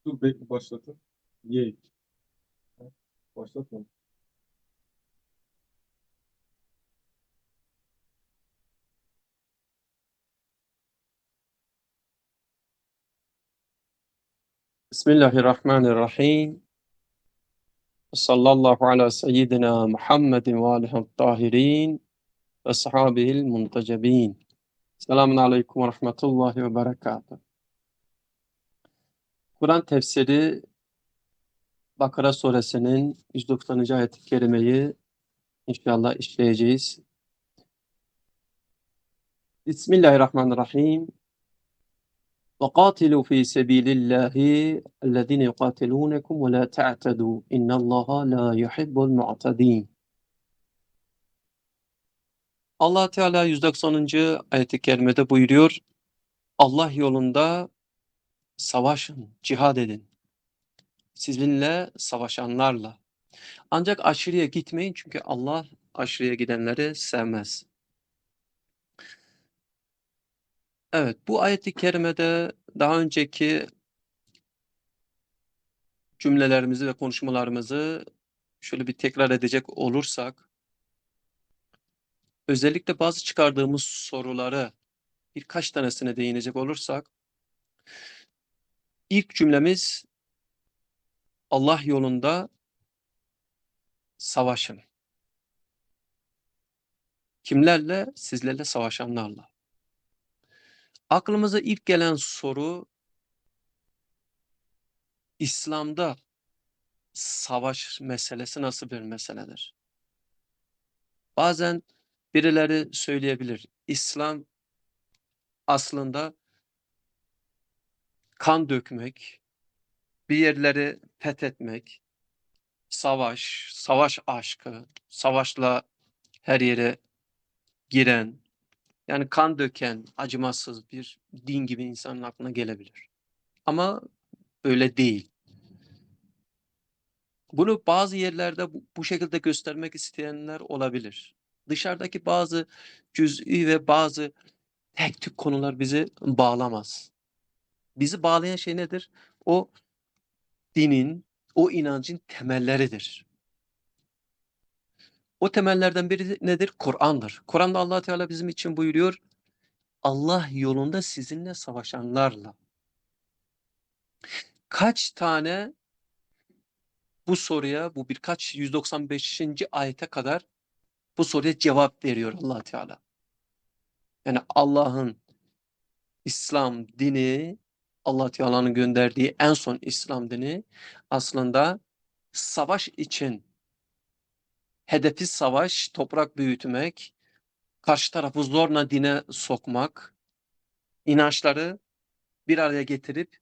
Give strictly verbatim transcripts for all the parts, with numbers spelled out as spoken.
Dur bekle başlatın. Ye. Başlatma. Bismillahirrahmanirrahim. Sallallahu ala seyyidina Muhammedin ve alihi tahirin ve sahabihil muntecebin. Selamun aleyküm ve rahmetullahi ve berekatuhu. Kur'an tefsiri Bakara suresinin yüz doksanıncı ayet-i kerimeyi inşallah işleyeceğiz. Bismillahirrahmanirrahim. وَقَاتِلُوا فِي سَب۪يلِ اللّٰهِ الَّذ۪ينَ يُقَاتِلُونَكُمْ وَلَا تَعْتَدُوا اِنَّ اللّٰهَ لَا يُحِبُّ الْمُعْتَد۪ينَ. Allah Teala yüz doksanıncı ayet-i kerimede buyuruyor. Allah yolunda savaşın, cihad edin. Sizinle savaşanlarla. Ancak aşırıya gitmeyin çünkü Allah aşırıya gidenleri sevmez. Evet, bu ayet-i kerimede daha önceki cümlelerimizi ve konuşmalarımızı şöyle bir tekrar edecek olursak, özellikle bazı çıkardığımız soruları birkaç tanesine değinecek olursak, ilk cümlemiz Allah yolunda savaşın. Kimlerle? Sizlerle savaşanlarla. Aklımıza ilk gelen soru, İslam'da savaş meselesi nasıl bir meseledir? Bazen birileri söyleyebilir, İslam aslında kan dökmek, bir yerleri fethetmek, savaş, savaş aşkı, savaşla her yere giren, yani kan döken, acımasız bir din gibi insanın aklına gelebilir. Ama öyle değil. Bunu bazı yerlerde bu, bu şekilde göstermek isteyenler olabilir. Dışarıdaki bazı cüz'i ve bazı tek tük konular bizi bağlamaz. Bizi bağlayan şey nedir? O dinin, o inancın temelleridir. O temellerden biri nedir? Kur'an'dır. Kur'an'da Allah Teala bizim için buyuruyor. Allah yolunda sizinle savaşanlarla. Kaç tane bu soruya, bu birkaç yüz doksan beşinci ayete kadar bu soruya cevap veriyor Allah Teala. Yani Allah'ın İslam dini, Allah Teala'nın gönderdiği en son İslam dini aslında savaş için, hedefi savaş, toprak büyütmek, karşı tarafı zorla dine sokmak, inançları bir araya getirip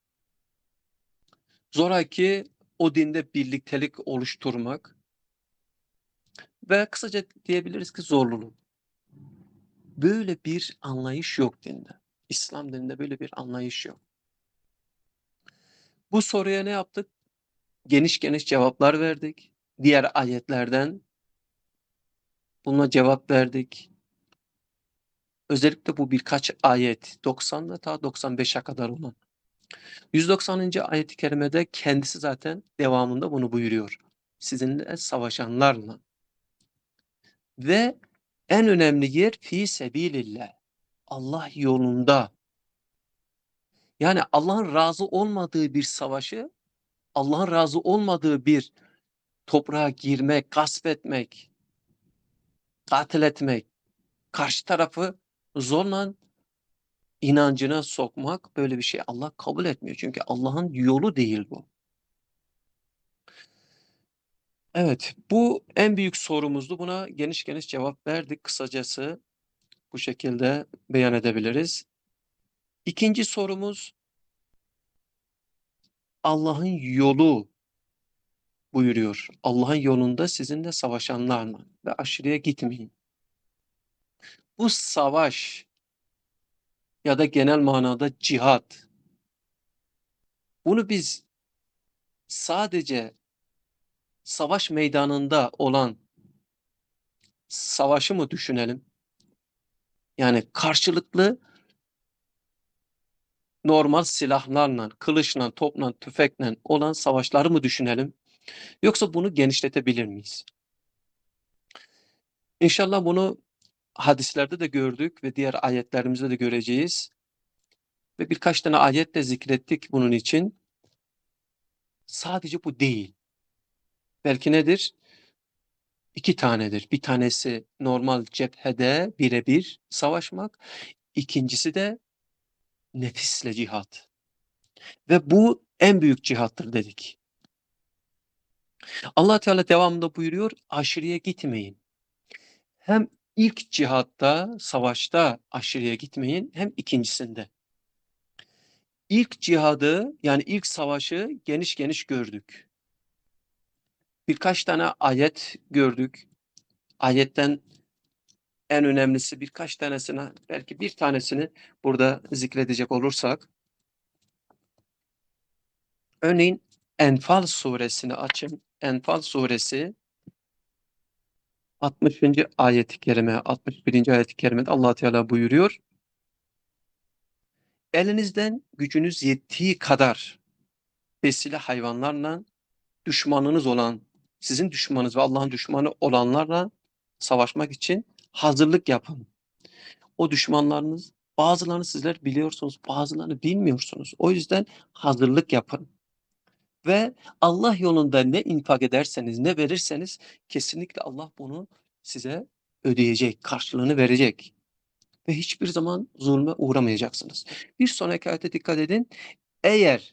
zoraki o dinde birliktelik oluşturmak ve kısaca diyebiliriz ki zorluluk. Böyle bir anlayış yok dinde. İslam dininde böyle bir anlayış yok. Bu soruya ne yaptık? Geniş geniş cevaplar verdik. Diğer ayetlerden buna cevap verdik. Özellikle bu birkaç ayet, doksanla ta doksan beşe kadar olan. yüz doksanıncı ayet-i kerimede kendisi zaten devamında bunu buyuruyor. Sizinle savaşanlarla. Ve en önemli yer fi sebilillah. Allah yolunda. Yani Allah'ın razı olmadığı bir savaşı, Allah'ın razı olmadığı bir toprağa girmek, gasp etmek, katil etmek, karşı tarafı zorla inancına sokmak, böyle bir şey Allah kabul etmiyor. Çünkü Allah'ın yolu değil bu. Evet, bu en büyük sorumuzdu. Buna geniş geniş cevap verdik. Kısacası bu şekilde beyan edebiliriz. İkinci sorumuz, Allah'ın yolu buyuruyor. Allah'ın yolunda sizinle savaşanlarla ve aşırıya gitmeyin. Bu savaş ya da genel manada cihat, bunu biz sadece savaş meydanında olan savaşı mı düşünelim? Yani karşılıklı normal silahlarla, kılıçla, topla, tüfekle olan savaşları mı düşünelim? Yoksa bunu genişletebilir miyiz? İnşallah bunu hadislerde de gördük ve diğer ayetlerimizde de göreceğiz. Ve birkaç tane ayet de zikrettik bunun için. Sadece bu değil. Belki nedir? İki tanedir. Bir tanesi normal cephede birebir savaşmak. İkincisi de nefisle cihat. Ve bu en büyük cihattır dedik. Allah Teala devamında buyuruyor, aşırıya gitmeyin. Hem ilk cihatta, savaşta aşırıya gitmeyin, hem ikincisinde. İlk cihadı, yani ilk savaşı geniş geniş gördük. Birkaç tane ayet gördük. Ayetten en önemlisi birkaç tanesine, belki bir tanesini burada zikredecek olursak. Örneğin Enfal suresini açın. Enfal suresi altmışıncı ayet-i kerime, altmış birinci ayet-i kerimede Allah Teala buyuruyor. Elinizden gücünüz yettiği kadar besile hayvanlarla düşmanınız olan, sizin düşmanınız ve Allah'ın düşmanı olanlarla savaşmak için hazırlık yapın. O düşmanlarınız, bazılarını sizler biliyorsunuz, bazılarını bilmiyorsunuz. O yüzden hazırlık yapın. Ve Allah yolunda ne infak ederseniz, ne verirseniz kesinlikle Allah bunu size ödeyecek, karşılığını verecek. Ve hiçbir zaman zulme uğramayacaksınız. Bir sonraki ayete dikkat edin. Eğer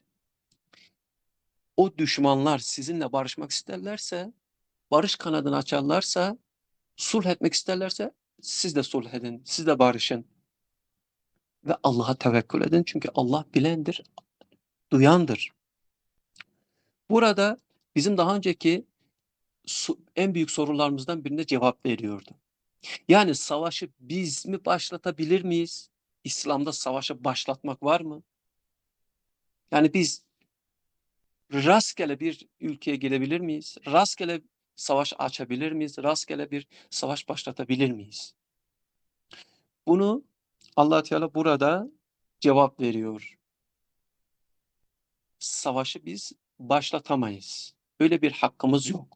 o düşmanlar sizinle barışmak isterlerse, barış kanadını açarlarsa, sulh etmek isterlerse siz de sulh edin, siz de barışın. Ve Allah'a tevekkül edin çünkü Allah bilendir, duyandır. Burada bizim daha önceki en büyük sorularımızdan birine cevap veriyordu. Yani savaşı biz mi başlatabilir miyiz? İslam'da savaşı başlatmak var mı? Yani biz rastgele bir ülkeye gelebilir miyiz? Rastgele savaş açabilir miyiz? Rastgele bir savaş başlatabilir miyiz? Bunu Allah Teala burada cevap veriyor. Savaşı biz başlatamayız. Öyle bir hakkımız yok.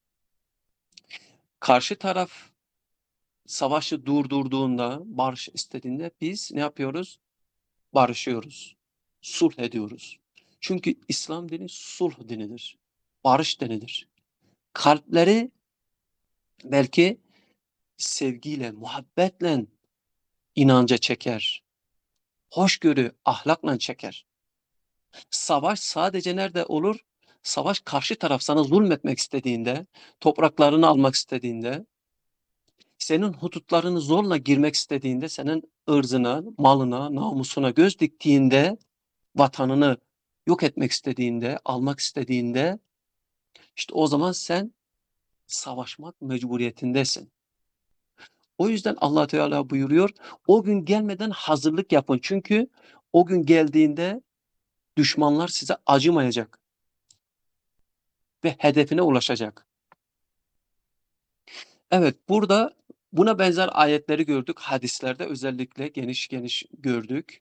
Karşı taraf savaşı durdurduğunda, barış istediğinde biz ne yapıyoruz? Barışıyoruz. Sulh ediyoruz. Çünkü İslam dini sulh dinidir. Barış dinidir. Kalpleri belki sevgiyle, muhabbetle inanca çeker. Hoşgörü, ahlakla çeker. Savaş sadece nerede olur? Savaş karşı taraf sana zulmetmek istediğinde, topraklarını almak istediğinde, senin hudutlarını zorla girmek istediğinde, senin ırzına, malına, namusuna göz diktiğinde, vatanını yok etmek istediğinde, almak istediğinde, işte o zaman sen savaşmak mecburiyetindesin. O yüzden Allah Teala buyuruyor, o gün gelmeden hazırlık yapın. Çünkü o gün geldiğinde düşmanlar size acımayacak ve hedefine ulaşacak. Evet, burada buna benzer ayetleri gördük. Hadislerde özellikle geniş geniş gördük.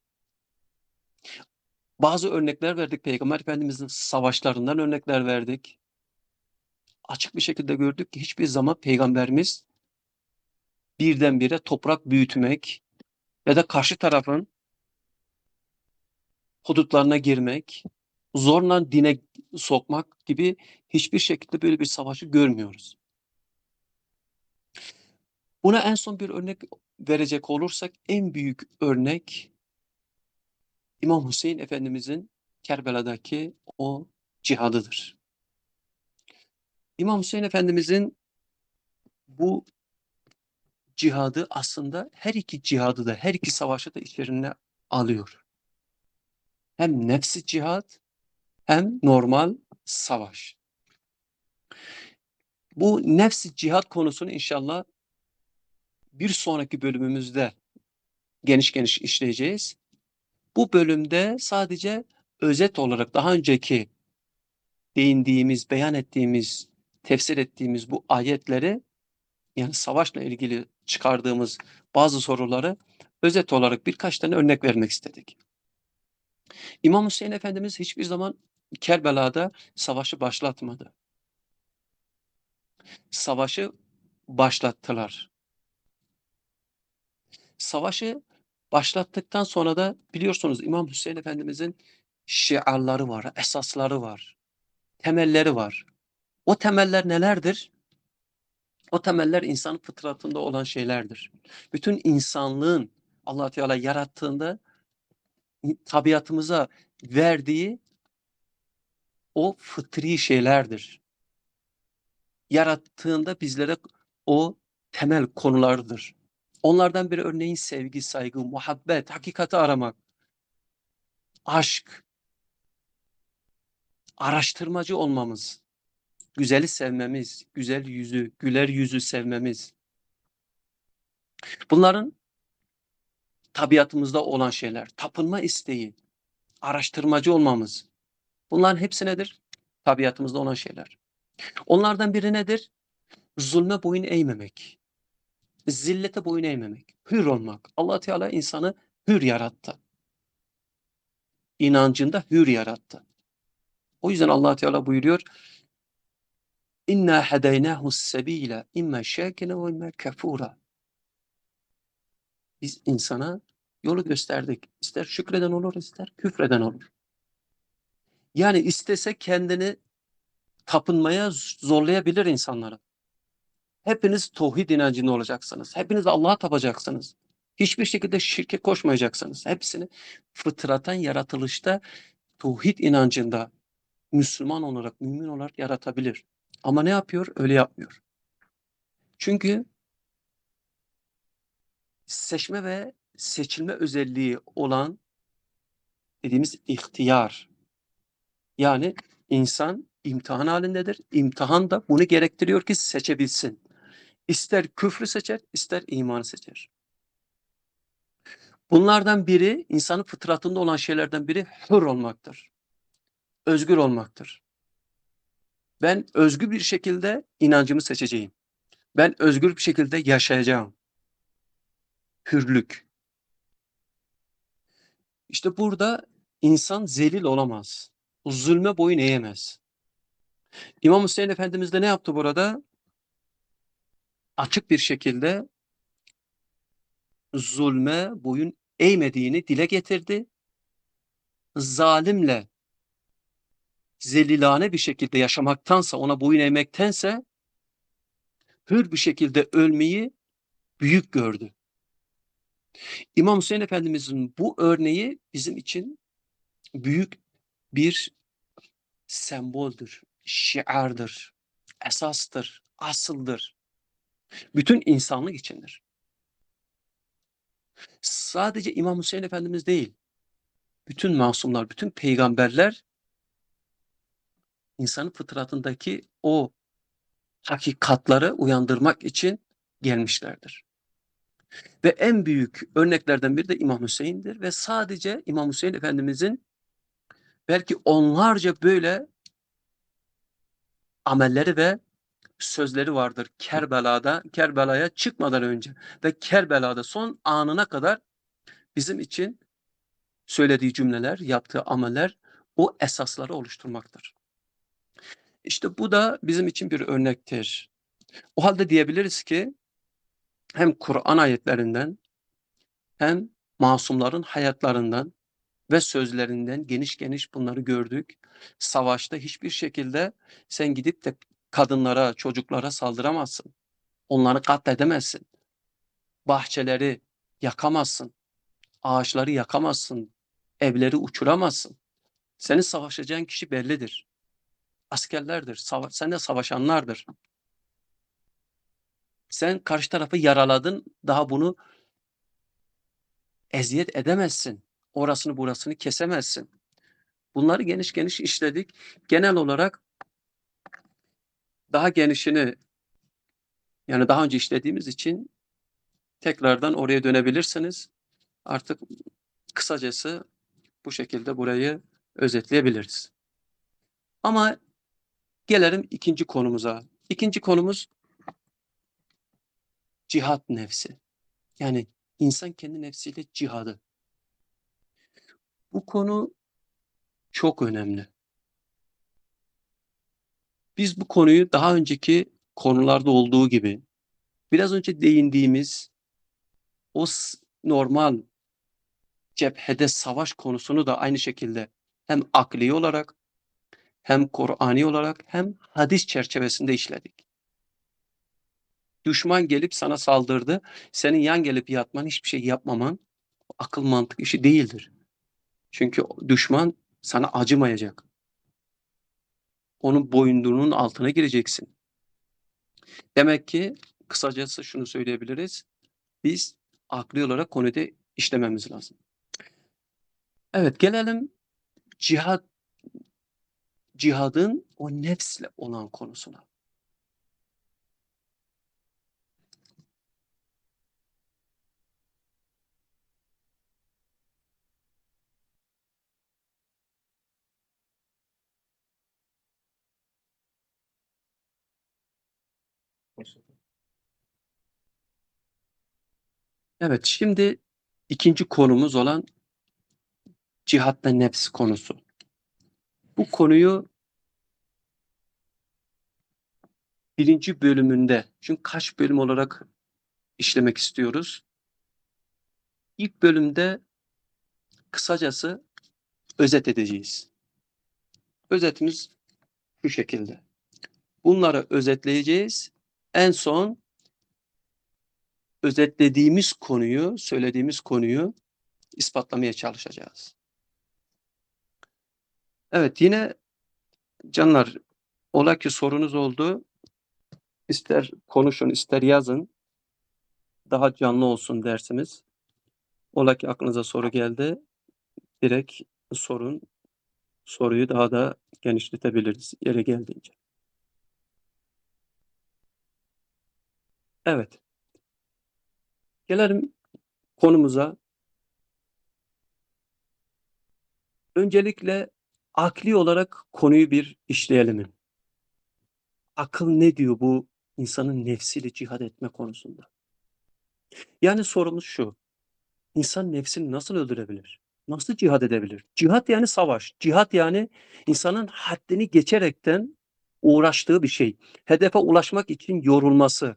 Bazı örnekler verdik. Peygamber Efendimiz'in savaşlarından örnekler verdik. Açık bir şekilde gördük ki hiçbir zaman Peygamberimiz birdenbire toprak büyütmek ya da karşı tarafın hudutlarına girmek, zorla dine sokmak gibi hiçbir şekilde böyle bir savaşı görmüyoruz. Buna en son bir örnek verecek olursak en büyük örnek İmam Hüseyin Efendimizin Kerbela'daki o cihadıdır. İmam Hüseyin Efendimizin bu cihadı aslında her iki cihadı da, her iki savaşı da içlerine alıyor. Hem nefsi cihat hem normal savaş. Bu nefsi cihat konusunu inşallah bir sonraki bölümümüzde geniş geniş işleyeceğiz. Bu bölümde sadece özet olarak daha önceki değindiğimiz, beyan ettiğimiz, tefsir ettiğimiz bu ayetleri, yani savaşla ilgili çıkardığımız bazı soruları özet olarak birkaç tane örnek vermek istedik. İmam Hüseyin Efendimiz hiçbir zaman Kerbela'da savaşı başlatmadı. Savaşı başlattılar. Savaşı başlattıktan sonra da biliyorsunuz İmam Hüseyin Efendimizin şiarları var, esasları var, temelleri var. O temeller nelerdir? O temeller insanın fıtratında olan şeylerdir. Bütün insanlığın Allah Teala yarattığında tabiatımıza verdiği o fıtri şeylerdir. Yarattığında bizlere o temel konulardır. Onlardan biri örneğin sevgi, saygı, muhabbet, hakikati aramak, aşk, araştırmacı olmamız, güzeli sevmemiz, güzel yüzü, güler yüzü sevmemiz. Bunların tabiatımızda olan şeyler. Tapınma isteği, araştırmacı olmamız. Bunların hepsi nedir? Tabiatımızda olan şeyler. Onlardan biri nedir? Zulme boyun eğmemek. Zillete boyun eğmemek. Hür olmak. Allah Teala insanı hür yarattı. İnancında hür yarattı. O yüzden Allah Teala buyuruyor: İnna hedeynahu sebile imma şakine ve imma kafura. Biz insana yolu gösterdik. İster şükreden olur, ister küfreden olur. Yani istese kendini tapınmaya zorlayabilir insanları. Hepiniz tevhid inancında olacaksınız. Hepiniz Allah'a tapacaksınız. Hiçbir şekilde şirke koşmayacaksınız. Hepsini fıtratan yaratılışta tevhid inancında Müslüman olarak, mümin olarak yaratabilir. Ama ne yapıyor? Öyle yapmıyor. Çünkü seçme ve seçilme özelliği olan dediğimiz ihtiyar. Yani insan imtihan halindedir. İmtihan da bunu gerektiriyor ki seçebilsin. İster küfrü seçer, ister imanı seçer. Bunlardan biri, insanın fıtratında olan şeylerden biri hür olmaktır. Özgür olmaktır. Ben özgür bir şekilde inancımı seçeceğim. Ben özgür bir şekilde yaşayacağım. Hürlük. İşte burada insan zelil olamaz. Zulme boyun eğemez. İmam Hüseyin Efendimiz de ne yaptı burada? Açık bir şekilde zulme boyun eğmediğini dile getirdi. Zalimle zelilane bir şekilde yaşamaktansa, ona boyun eğmektense hür bir şekilde ölmeyi büyük gördü. İmam Hüseyin Efendimizin bu örneği bizim için büyük bir semboldür, şiardır, esastır, asıldır. Bütün insanlık içindir. Sadece İmam Hüseyin Efendimiz değil, bütün masumlar, bütün peygamberler insanın fıtratındaki o hakikatları uyandırmak için gelmişlerdir. Ve en büyük örneklerden biri de İmam Hüseyin'dir ve sadece İmam Hüseyin Efendimizin belki onlarca böyle amelleri ve sözleri vardır Kerbela'da, Kerbela'ya çıkmadan önce ve Kerbela'da son anına kadar bizim için söylediği cümleler, yaptığı ameller o esasları oluşturmaktır. İşte bu da bizim için bir örnektir. O halde diyebiliriz ki hem Kur'an ayetlerinden hem masumların hayatlarından ve sözlerinden geniş geniş bunları gördük. Savaşta hiçbir şekilde sen gidip de kadınlara, çocuklara saldıramazsın. Onları katledemezsin. Bahçeleri yakamazsın. Ağaçları yakamazsın. Evleri uçuramazsın. Senin savaşacağın kişi bellidir. Askerlerdir. Sava sen de savaşanlardır. Sen karşı tarafı yaraladın. Daha bunu eziyet edemezsin. Orasını burasını kesemezsin. Bunları geniş geniş işledik. Genel olarak daha genişini yani daha önce işlediğimiz için tekrardan oraya dönebilirsiniz. Artık kısacası bu şekilde burayı özetleyebiliriz. Ama gelelim ikinci konumuza. İkinci konumuz cihat nefsi. Yani insan kendi nefsiyle cihadı. Bu konu çok önemli. Biz bu konuyu daha önceki konularda olduğu gibi biraz önce değindiğimiz o normal cephede savaş konusunu da aynı şekilde hem akli olarak hem Kur'ani olarak hem hadis çerçevesinde işledik. Düşman gelip sana saldırdı. Senin yan gelip yatman, hiçbir şey yapmaman akıl mantık işi değildir. Çünkü düşman sana acımayacak. Onun boyunduruğunun altına gireceksin. Demek ki kısacası şunu söyleyebiliriz. Biz akli olarak konuda işlememiz lazım. Evet, gelelim cihad, cihadın o nefsle olan konusuna. Evet, şimdi ikinci konumuz olan cihat ve nefs konusu. Bu konuyu birinci bölümünde, çünkü kaç bölüm olarak işlemek istiyoruz. İlk bölümde kısacası özet edeceğiz. Özetimiz şu şekilde. Bunları özetleyeceğiz. En son özetlediğimiz konuyu, söylediğimiz konuyu ispatlamaya çalışacağız. Evet, yine canlar, ola ki sorunuz oldu. İster konuşun, ister yazın. Daha canlı olsun dersimiz. Ola ki aklınıza soru geldi. Direkt sorun, soruyu daha da genişletebiliriz yeri geldiğince. Evet, gelelim konumuza. Öncelikle akli olarak konuyu bir işleyelim. Akıl ne diyor bu insanın nefsiyle cihad etme konusunda? Yani sorumuz şu: İnsan nefsini nasıl öldürebilir? Nasıl cihad edebilir? Cihad yani savaş. Cihad yani insanın haddini geçerekten uğraştığı bir şey. Hedefe ulaşmak için yorulması.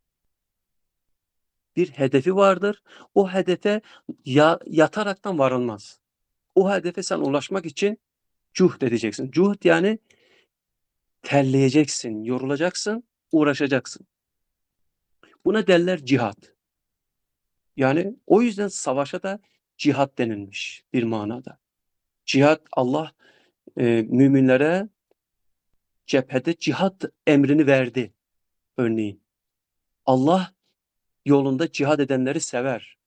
Bir hedefi vardır. O hedefe ya, yataraktan varılmaz. O hedefe sen ulaşmak için cuhd edeceksin. Cuhd yani terleyeceksin, yorulacaksın, uğraşacaksın. Buna derler cihad. Yani o yüzden savaşa da cihad denilmiş bir manada. Cihad, Allah e, müminlere cephede cihad emrini verdi örneğin. Allah yolunda cihad edenleri sever.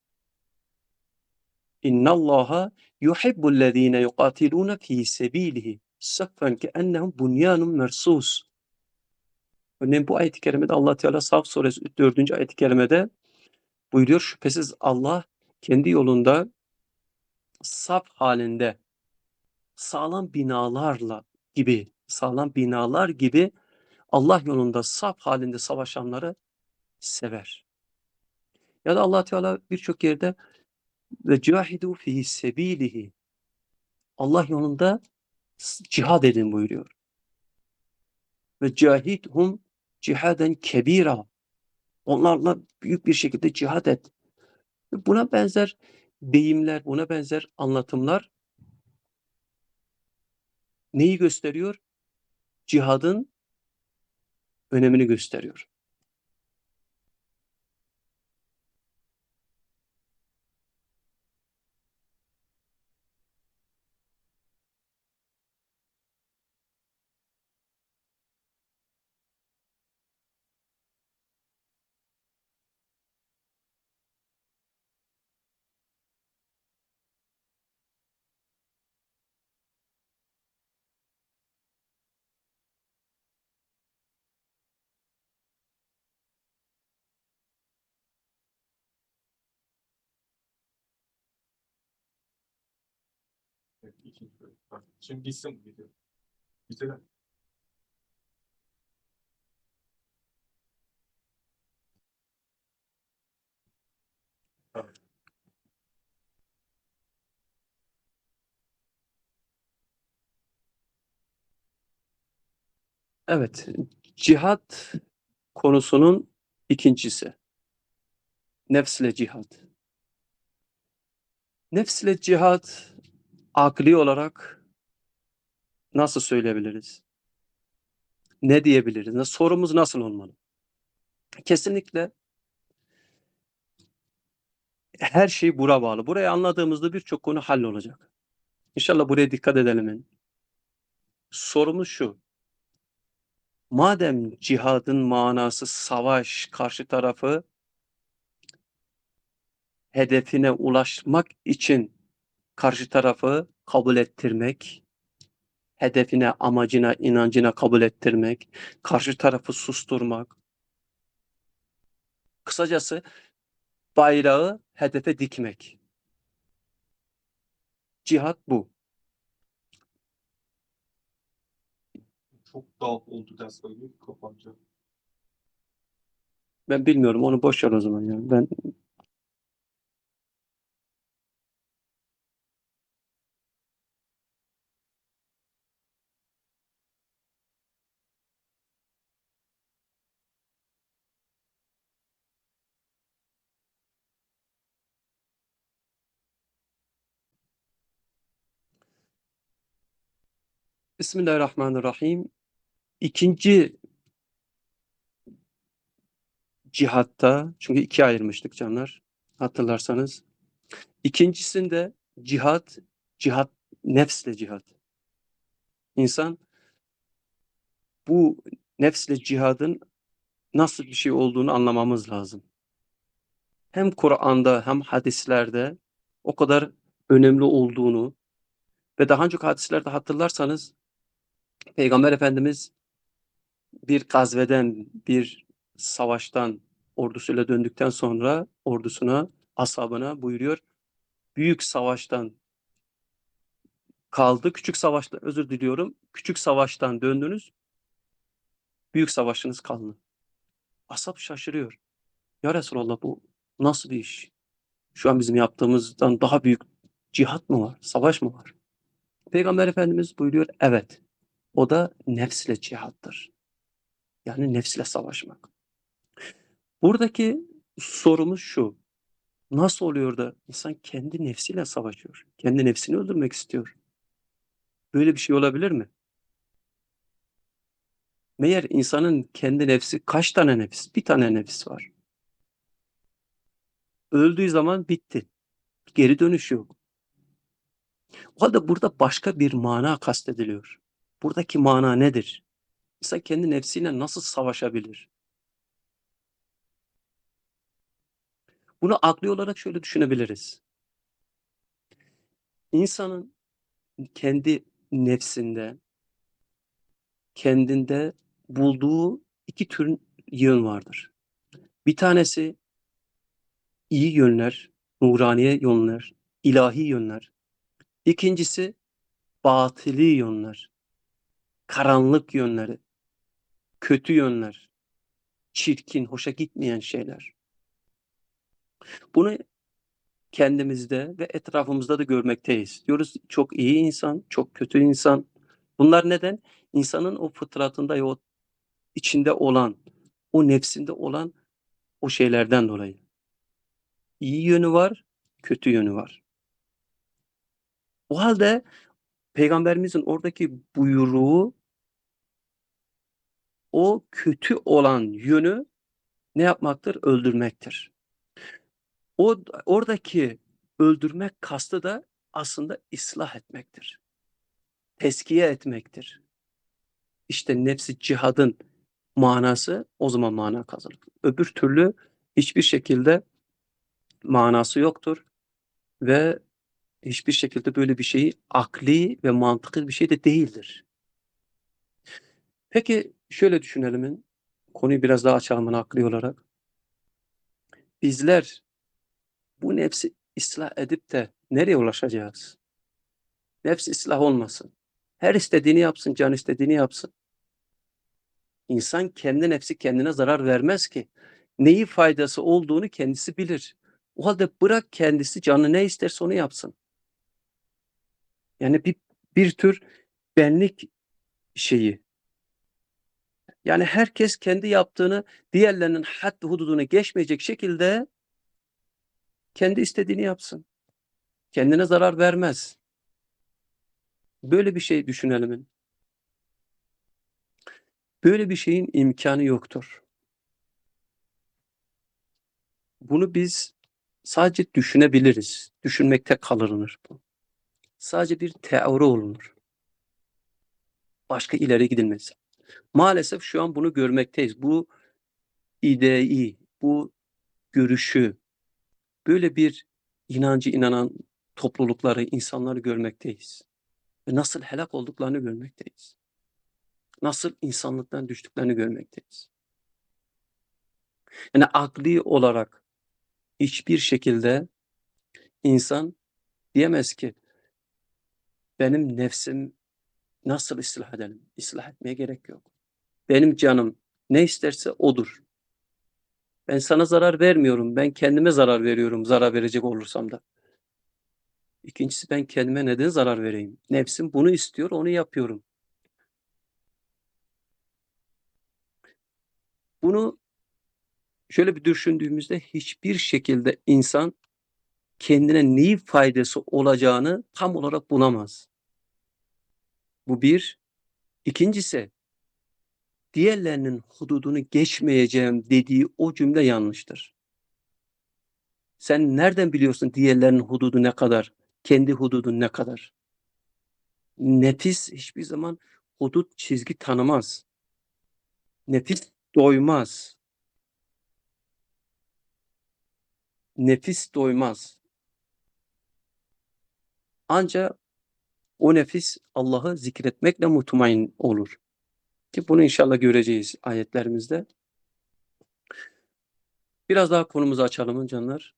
İnnallaha yuhibbullezine yuqatiluna fi sebilihi saffen keennehum bunyanun mersus. Örneğin bu ayet-i kerimede Allah Teala Saf suresi dördüncü ayet-i kerimede buyuruyor: şüphesiz Allah kendi yolunda saf halinde sağlam binalarla gibi sağlam binalar gibi Allah yolunda saf halinde savaşanları sever. Ya da Allah Teala birçok yerde ve cahidu fi sebilihi, Allah yolunda cihad edin buyuruyor. Ve cahidhum cihaden kebira, onlarla büyük bir şekilde cihad et. Buna benzer deyimler, buna benzer anlatımlar neyi gösteriyor? Cihadın önemini gösteriyor. Şimdi gitsin video. Bitirelim. Tamam. Evet, cihat konusunun ikincisi. Nefsle cihat. Nefsle cihat akli olarak nasıl söyleyebiliriz? Ne diyebiliriz? Na- Sorumuz nasıl olmalı? Kesinlikle her şey bura bağlı. Burayı anladığımızda birçok konu hallolacak. İnşallah buraya dikkat edelim. Sorumuz şu. Madem cihadın manası savaş, karşı tarafı hedefine ulaşmak için karşı tarafı kabul ettirmek, hedefine, amacına, inancına kabul ettirmek, karşı tarafı susturmak. Kısacası bayrağı hedefe dikmek. Cihat bu. Çok dağ oldu ders böyle kapanacak. Ben bilmiyorum, onu boş ver o zaman ya. Ben Bismillahirrahmanirrahim. İkinci cihatta, çünkü ikiye ayırmıştık canlar, hatırlarsanız. İkincisinde cihat, cihat, nefsle cihat. İnsan bu nefsle cihadın nasıl bir şey olduğunu anlamamız lazım. Hem Kur'an'da hem hadislerde o kadar önemli olduğunu ve daha önceki hadislerde hatırlarsanız Peygamber Efendimiz bir gazveden, bir savaştan ordusuyla döndükten sonra ordusuna, ashabına buyuruyor. Büyük savaştan kaldı, küçük savaştan, özür diliyorum, küçük savaştan döndünüz, büyük savaşınız kaldı. Ashab şaşırıyor. Ya Resulallah, bu nasıl bir iş? Şu an bizim yaptığımızdan daha büyük cihat mı var, savaş mı var? Peygamber Efendimiz buyuruyor, evet, o da nefsle cihattır. Yani nefsle savaşmak. Buradaki sorumuz şu: nasıl oluyor da insan kendi nefsiyle savaşıyor? Kendi nefsini öldürmek istiyor. Böyle bir şey olabilir mi? Meğer insanın kendi nefsi kaç tane nefis? Bir tane nefis var. Öldüğü zaman bitti. Geri dönüş yok. O halde burada başka bir mana kastediliyor. Buradaki mana nedir? İnsan kendi nefsiyle nasıl savaşabilir? Bunu akli olarak şöyle düşünebiliriz. İnsanın kendi nefsinde, kendinde bulduğu iki tür yön vardır. Bir tanesi iyi yönler, nuraniye yönler, ilahi yönler. İkincisi batıli yönler, karanlık yönleri, kötü yönler, çirkin, hoşa gitmeyen şeyler. Bunu kendimizde ve etrafımızda da görmekteyiz. Diyoruz çok iyi insan, çok kötü insan. Bunlar neden? İnsanın o fıtratında, o içinde olan, o nefsinde olan o şeylerden dolayı. İyi yönü var, kötü yönü var. O halde Peygamberimizin oradaki buyruğu, o kötü olan yönü ne yapmaktır? Öldürmektir. O oradaki öldürmek kastı da aslında ıslah etmektir. Teskiye etmektir. İşte nefsi cihadın manası o zaman mana kazanır. Öbür türlü hiçbir şekilde manası yoktur ve hiçbir şekilde böyle bir şeyi akli ve mantıklı bir şey de değildir. Peki şöyle düşünelim, konuyu biraz daha açalım akli olarak. Bizler bu nefsi ıslah edip de nereye ulaşacağız? Nefs ıslah olmasın. Her istediğini yapsın, can istediğini yapsın. İnsan kendi nefsi kendine zarar vermez ki. Neyi faydası olduğunu kendisi bilir. O halde bırak kendisi canı ne isterse onu yapsın. Yani bir, bir tür benlik şeyi, Yani herkes kendi yaptığını diğerlerinin had hududunu geçmeyecek şekilde kendi istediğini yapsın. Kendine zarar vermez. Böyle bir şey düşünelim. Böyle bir şeyin imkanı yoktur. Bunu biz sadece düşünebiliriz. Düşünmekte kalınır bu. Sadece bir teori olunur. Başka ileri gidilmez. Maalesef şu an bunu görmekteyiz. Bu ideyi, bu görüşü, böyle bir inancı inanan toplulukları, insanları görmekteyiz. Ve nasıl helak olduklarını görmekteyiz. Nasıl insanlıktan düştüklerini görmekteyiz. Yani akli olarak hiçbir şekilde insan diyemez ki benim nefsim nasıl ıslah edelim? İslah etmeye gerek yok. Benim canım ne isterse odur. Ben sana zarar vermiyorum. Ben kendime zarar veriyorum zarar verecek olursam da. İkincisi ben kendime neden zarar vereyim? Nefsim bunu istiyor, onu yapıyorum. Bunu şöyle bir düşündüğümüzde hiçbir şekilde insan kendine neyi faydası olacağını tam olarak bulamaz. Bu bir. İkincisi, diğerlerinin hududunu geçmeyeceğim dediği o cümle yanlıştır. Sen nereden biliyorsun diğerlerinin hududu ne kadar, kendi hududun ne kadar? Nefis hiçbir zaman hudut çizgi tanımaz. Nefis doymaz. Nefis doymaz. Ancak o nefis Allah'ı zikretmekle mutmain olur. Ki bunu inşallah göreceğiz ayetlerimizde. Biraz daha konumuzu açalım canlar.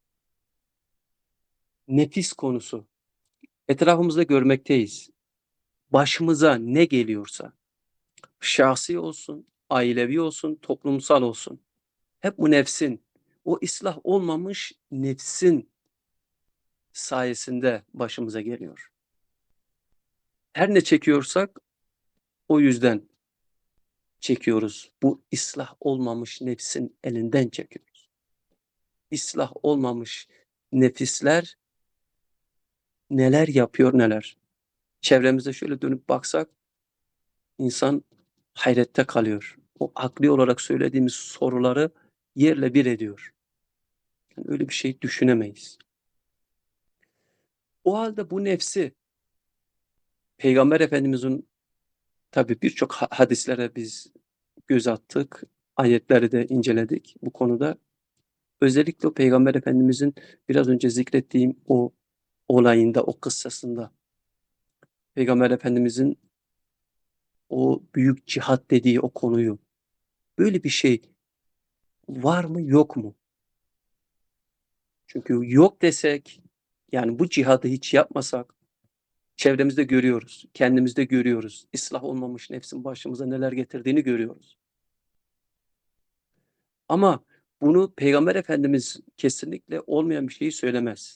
Nefis konusu. Etrafımızda görmekteyiz. Başımıza ne geliyorsa, şahsi olsun, ailevi olsun, toplumsal olsun. Hep bu nefsin, o ıslah olmamış nefsin sayesinde başımıza geliyor. Her ne çekiyorsak o yüzden çekiyoruz. Bu ıslah olmamış nefsin elinden çekiyoruz. İslah olmamış nefisler neler yapıyor neler. Çevremize şöyle dönüp baksak insan hayrette kalıyor. O akli olarak söylediğimiz soruları yerle bir ediyor. Yani öyle bir şey düşünemeyiz. O halde bu nefsi Peygamber Efendimizin tabii birçok ha hadislere biz göz attık, ayetleri de inceledik bu konuda. Özellikle o Peygamber Efendimizin biraz önce zikrettiğim o olayında, o kıssasında Peygamber Efendimizin o büyük cihat dediği o konuyu, böyle bir şey var mı yok mu? Çünkü yok desek, yani bu cihadı hiç yapmasak, çevremizde görüyoruz, kendimizde görüyoruz. İslah olmamış nefsin başımıza neler getirdiğini görüyoruz. Ama bunu Peygamber Efendimiz kesinlikle olmayan bir şeyi söylemez.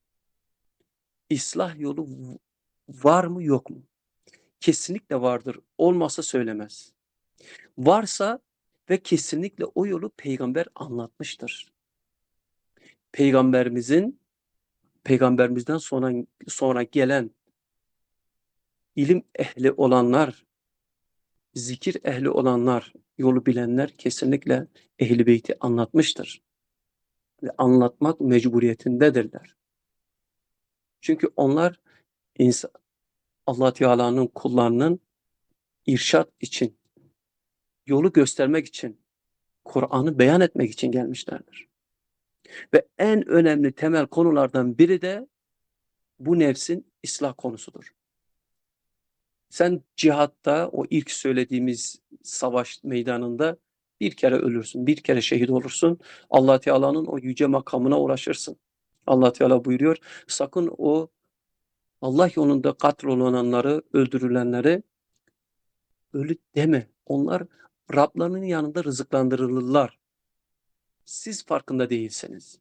İslah yolu var mı yok mu? Kesinlikle vardır. Olmazsa söylemez. Varsa ve kesinlikle o yolu peygamber anlatmıştır. Peygamberimizin peygamberimizden sonra sonra gelen ilim ehli olanlar, zikir ehli olanlar, yolu bilenler kesinlikle Ehl-i Beyt'i anlatmıştır ve anlatmak mecburiyetindedirler. Çünkü onlar insan Allah Teala'nın kullarının irşad için, yolu göstermek için, Kur'an'ı beyan etmek için gelmişlerdir. Ve en önemli temel konulardan biri de bu nefsin ıslah konusudur. Sen cihatta, o ilk söylediğimiz savaş meydanında bir kere ölürsün, bir kere şehit olursun. Allah Teala'nın o yüce makamına ulaşırsın. Allah Teala buyuruyor, sakın o Allah yolunda katlolunanları, öldürülenleri ölü deme. Onlar Rablarının yanında rızıklandırılırlar. Siz farkında değilsiniz.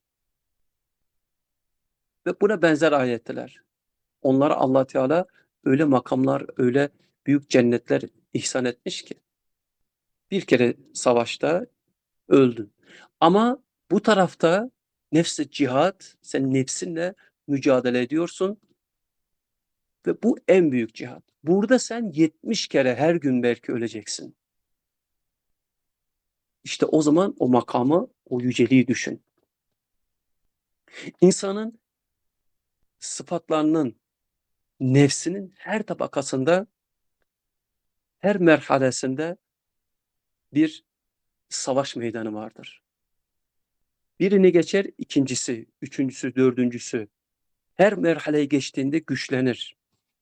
Ve buna benzer ayetler. Onlara Allah Teala öyle makamlar, öyle büyük cennetler ihsan etmiş ki Bir kere savaşta öldün. Ama bu tarafta nefs-i cihat, sen nefsinle mücadele ediyorsun ve bu en büyük cihat. Burada sen yetmiş kere her gün belki öleceksin. İşte o zaman o makamı, o yüceliği düşün. İnsanın sıfatlarının, nefsinin her tabakasında, her merhalesinde bir savaş meydanı vardır. Birini geçer, ikincisi, üçüncüsü, dördüncüsü. Her merhaleyi geçtiğinde güçlenir.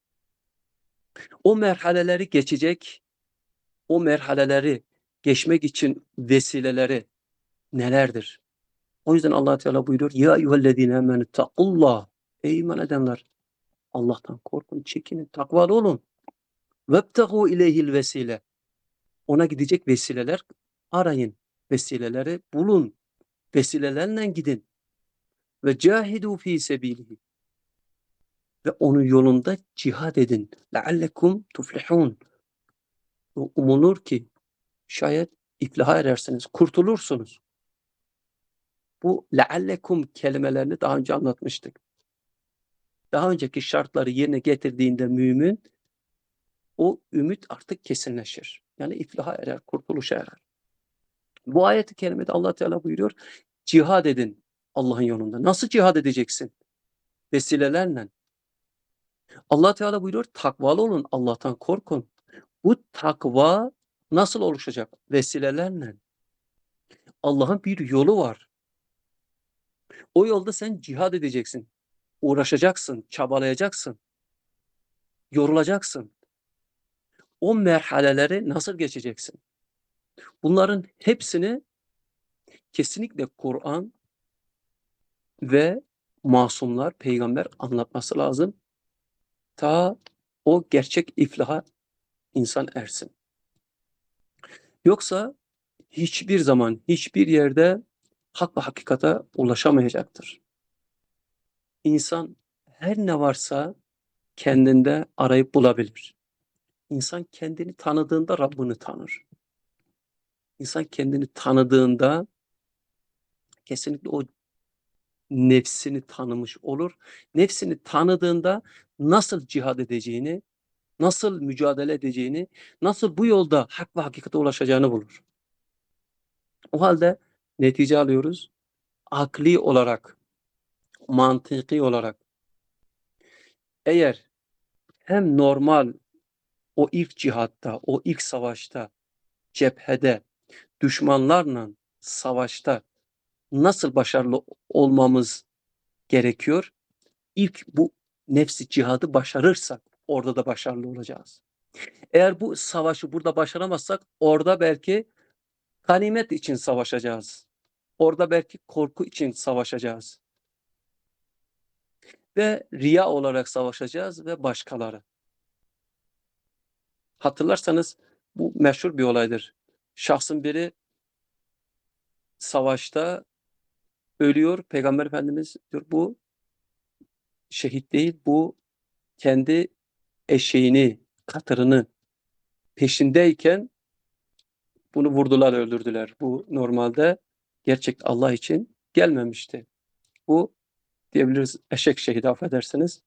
O merhaleleri geçecek, o merhaleleri geçmek için vesileleri nelerdir? O yüzden Allah Teala buyuruyor: "Ya eyyühellezine amenü takullah." Ey iman edenler, Allah'tan korkun, çekinin, takvalı olun. Vebtegu ileyhil vesile. Ona gidecek vesileler arayın. Vesileleri bulun. Vesilelerle gidin. Ve cahidu fi sebilihi. Ve onun yolunda cihad edin. Leallekum tuflihun. Umulur ki şayet iflaha erersiniz, kurtulursunuz. Bu leallekum kelimelerini daha önce anlatmıştık. Daha önceki şartları yerine getirdiğinde mümin, o ümit artık kesinleşir. Yani iflaha erer, kurtuluşa erer. Bu ayet-i kerimede Allah Teala buyuruyor: cihad edin Allah'ın yolunda. Nasıl cihad edeceksin? Vesilelerle. Allah Teala buyuruyor: takvalı olun, Allah'tan korkun. Bu takva nasıl oluşacak? Vesilelerle. Allah'ın bir yolu var. O yolda sen cihad edeceksin. Uğraşacaksın, çabalayacaksın. Yorulacaksın. O merhaleleri nasıl geçeceksin? Bunların hepsini kesinlikle Kur'an ve masumlar, peygamber anlatması lazım. Ta o gerçek iflaha insan ersin. Yoksa hiçbir zaman, hiçbir yerde hak ve hakikate ulaşamayacaktır. İnsan her ne varsa kendinde arayıp bulabilir. İnsan kendini tanıdığında Rabbini tanır. İnsan kendini tanıdığında kesinlikle o nefsini tanımış olur. Nefsini tanıdığında nasıl cihad edeceğini, nasıl mücadele edeceğini, nasıl bu yolda hak ve hakikate ulaşacağını bulur. O halde netice alıyoruz. Akli olarak, mantıki olarak eğer hem normal o ilk cihatta, o ilk savaşta, cephede, düşmanlarla savaşta nasıl başarılı olmamız gerekiyor? İlk bu nefsi cihadı başarırsak orada da başarılı olacağız. Eğer bu savaşı burada başaramazsak orada belki ganimet için savaşacağız. Orada belki korku için savaşacağız. Ve riya olarak savaşacağız ve başkaları. Hatırlarsanız bu meşhur bir olaydır. Şahsın biri savaşta ölüyor. Peygamber Efendimiz diyor bu şehit değil, bu kendi eşeğini, katırını peşindeyken bunu vurdular, öldürdüler. Bu normalde gerçek Allah için gelmemişti. Bu diyebiliriz eşek şehidi, affedersiniz.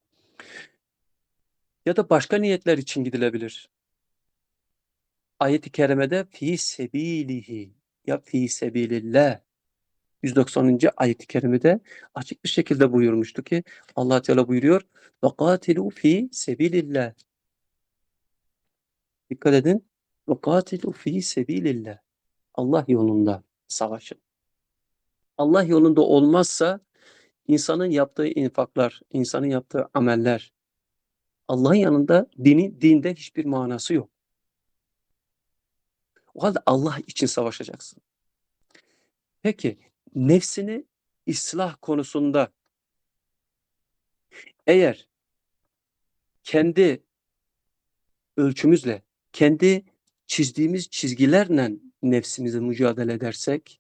Ya da başka niyetler için gidilebilir. Ayet-i kerimede fi sebilihi ya fi sebilillah yüz doksanıncı ayet-i kerimede açık bir şekilde buyurmuştu ki Allah Teala buyuruyor ve katilu fi sebilillah. Dikkat edin. Ve katilu fi sebilillah. Allah yolunda savaşın. Allah yolunda olmazsa insanın yaptığı infaklar, insanın yaptığı ameller, Allah'ın yanında dini, dinde hiçbir manası yok. O halde Allah için savaşacaksın. Peki nefsini ıslah konusunda eğer kendi ölçümüzle, kendi çizdiğimiz çizgilerle nefsimize mücadele edersek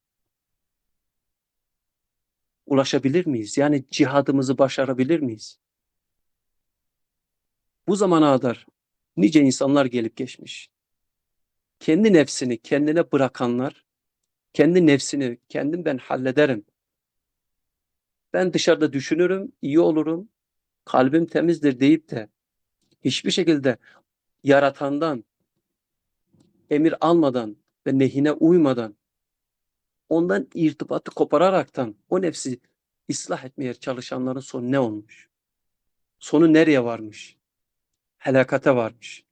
ulaşabilir miyiz? Yani cihadımızı başarabilir miyiz? Bu zamana kadar nice insanlar gelip geçmiş. kendi nefsini kendine bırakanlar, kendi nefsini kendim ben hallederim. Ben dışarıda düşünürüm, iyi olurum, kalbim temizdir deyip de hiçbir şekilde yaratandan emir almadan ve nehine uymadan, ondan irtibatı kopararaktan o nefsi ıslah etmeye çalışanların sonu ne olmuş? Sonu nereye varmış? Helakate varmış.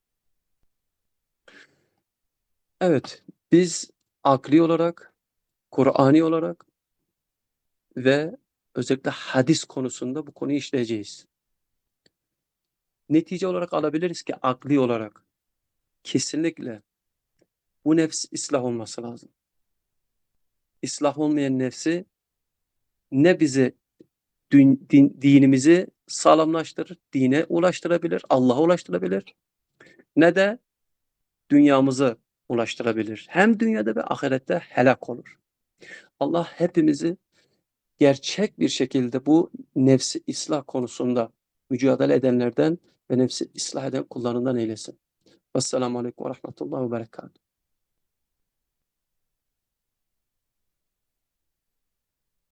Evet, biz akli olarak, Kur'ani olarak ve özellikle hadis konusunda bu konuyu işleyeceğiz. Netice olarak alabiliriz ki akli olarak kesinlikle bu nefs ıslah olması lazım. İslah olmayan nefsi ne bizi din, din, dinimizi sağlamlaştırır, dine ulaştırabilir, Allah'a ulaştırabilir, ne de dünyamızı ulaştırabilir. Hem dünyada ve ahirette helak olur. Allah hepimizi gerçek bir şekilde bu nefsi ıslah konusunda mücadele edenlerden ve nefsi ıslah eden kullarından eylesin. Vesselamu Aleyküm ve Rahmetullah ve Berekatuhu.